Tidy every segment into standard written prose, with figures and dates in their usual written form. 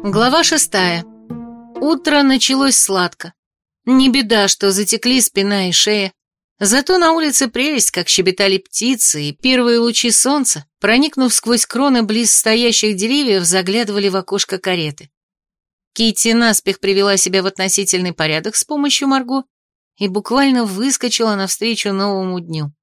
Глава 6. Утро началось сладко. Не беда, что затекли спина и шея. Зато на улице прелесть, как щебетали птицы, и первые лучи солнца, проникнув сквозь кроны близ стоящих деревьев, заглядывали в окошко кареты. Китти наспех привела себя в относительный порядок с помощью Марго и буквально выскочила навстречу новому дню.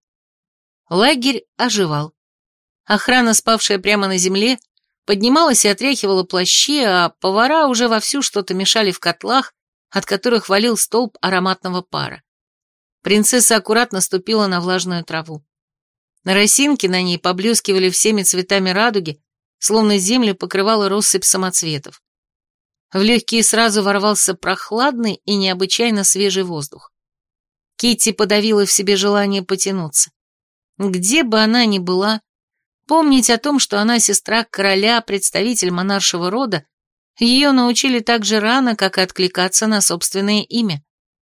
Лагерь оживал. Охрана, спавшая прямо на земле, поднималась и отряхивала плащи, а повара уже вовсю что-то мешали в котлах, от которых валил столб ароматного пара. Принцесса аккуратно ступила на влажную траву. Росинки на ней поблескивали всеми цветами радуги, словно землю покрывала россыпь самоцветов. В легкие сразу ворвался прохладный и необычайно свежий воздух. Китти подавила в себе желание потянуться. Где бы она ни была, помнить о том, что она сестра короля, представитель монаршего рода, ее научили так же рано, как и откликаться на собственное имя.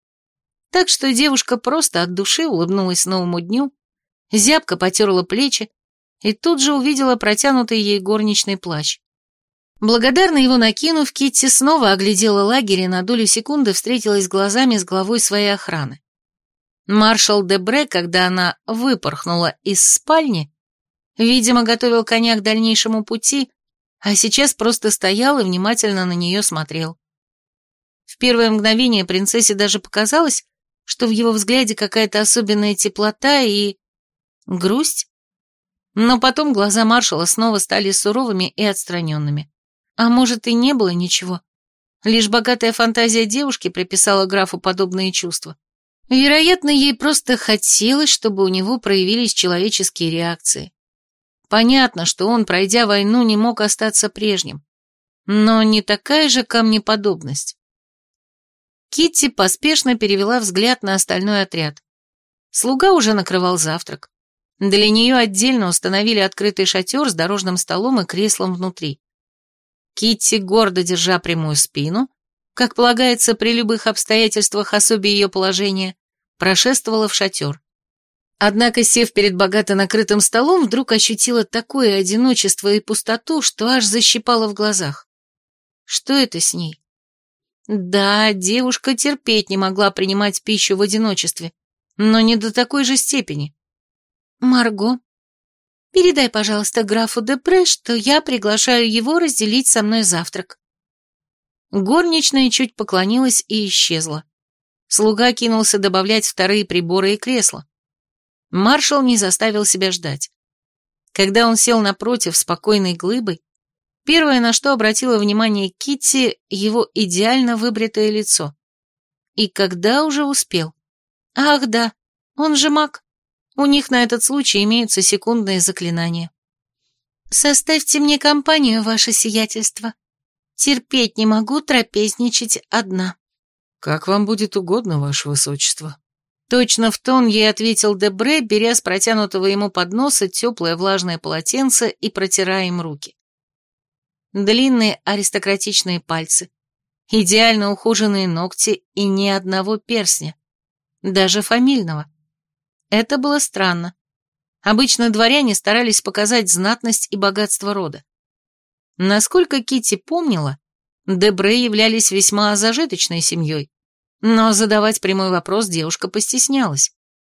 Так что девушка просто от души улыбнулась новому дню, зябко потерла плечи и тут же увидела протянутый ей горничный плащ. Благодарно его накинув, Китти снова оглядела лагерь и на долю секунды встретилась глазами с главой своей охраны. Маршал Дебре, когда она выпорхнула из спальни, видимо, готовил коня к дальнейшему пути, а сейчас просто стоял и внимательно на нее смотрел. В первое мгновение принцессе даже показалось, что в его взгляде какая-то особенная теплота и грусть. Но потом глаза маршала снова стали суровыми и отстраненными. А может, и не было ничего. Лишь богатая фантазия девушки приписала графу подобные чувства. Вероятно, ей просто хотелось, чтобы у него проявились человеческие реакции. Понятно, что он, пройдя войну, не мог остаться прежним. Но не такая же камнеподобность. Китти поспешно перевела взгляд на остальной отряд. Слуга уже накрывал завтрак. Для нее отдельно установили открытый шатер с дорожным столом и креслом внутри. Китти, гордо держа прямую спину, как полагается при любых обстоятельствах особе ее положения, прошествовала в шатер. Однако, сев перед богато накрытым столом, вдруг ощутила такое одиночество и пустоту, что аж защипало в глазах. Что это с ней? Да, девушка терпеть не могла принимать пищу в одиночестве, но не до такой же степени. «Марго, передай, пожалуйста, графу Депре, что я приглашаю его разделить со мной завтрак». Горничная чуть поклонилась и исчезла. Слуга кинулся добавлять вторые приборы и кресла. Маршал не заставил себя ждать. Когда он сел напротив спокойной глыбой, первое, на что обратила внимание Китти, его идеально выбритое лицо. И когда уже успел? Ах да, он же маг. У них на этот случай имеются секундные заклинания. «Составьте мне компанию, ваше сиятельство. Терпеть не могу трапезничать одна». «Как вам будет угодно, ваше высочество». Точно в тон ей ответил Дебре, беря с протянутого ему подноса теплое влажное полотенце и протирая им руки. Длинные аристократичные пальцы, идеально ухоженные ногти и ни одного перстня, даже фамильного. Это было странно. Обычно дворяне старались показать знатность и богатство рода. Насколько Китти помнила, Дебре являлись весьма зажиточной семьей, но задавать прямой вопрос девушка постеснялась.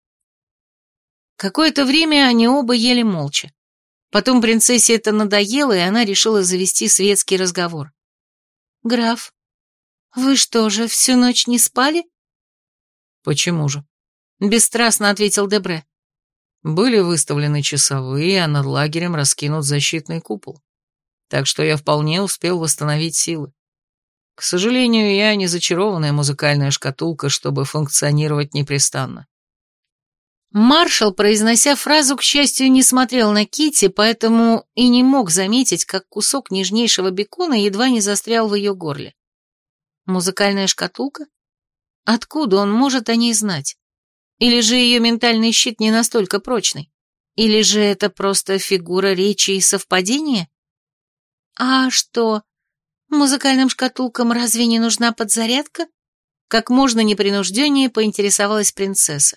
Какое-то время они оба ели молча. Потом принцессе это надоело, и она решила завести светский разговор. «Граф, вы что же, всю ночь не спали?» «Почему же?» — бесстрастно ответил Дебре. «Были выставлены часовые, а над лагерем раскинут защитный купол. Так что я вполне успел восстановить силы. К сожалению, я не зачарованная музыкальная шкатулка, чтобы функционировать непрестанно». Маршал, произнося фразу, к счастью, не смотрел на Китти, поэтому и не мог заметить, как кусок нежнейшего бекона едва не застрял в ее горле. Музыкальная шкатулка? Откуда он может о ней знать? Или же ее ментальный щит не настолько прочный? Или же это просто фигура речи и совпадение? А что, музыкальным шкатулкам разве не нужна подзарядка? Как можно непринужденнее поинтересовалась принцесса.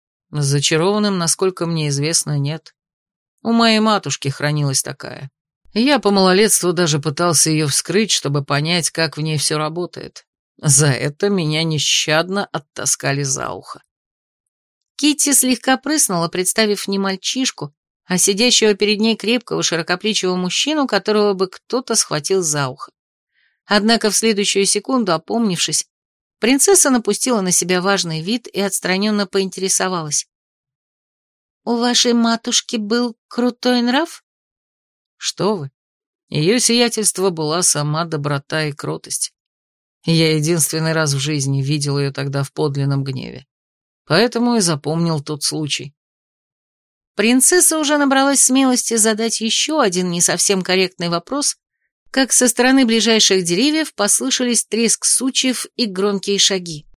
Зачарованным, насколько мне известно, нет. У моей матушки хранилась такая. Я по малолетству даже пытался ее вскрыть, чтобы понять, как в ней все работает. За это меня нещадно оттаскали за ухо. Китти слегка прыснула, представив не мальчишку, а сидящего перед ней крепкого широкоплечего мужчину, которого бы кто-то схватил за ухо. Однако в следующую секунду, опомнившись, принцесса напустила на себя важный вид и отстраненно поинтересовалась. «У вашей матушки был крутой нрав?» Что вы? Ее сиятельство была сама доброта и кротость. Я единственный раз в жизни видел ее тогда в подлинном гневе. Поэтому и запомнил тот случай. Принцесса уже набралась смелости задать еще один не совсем корректный вопрос, как со стороны ближайших деревьев послышались треск сучьев и громкие шаги.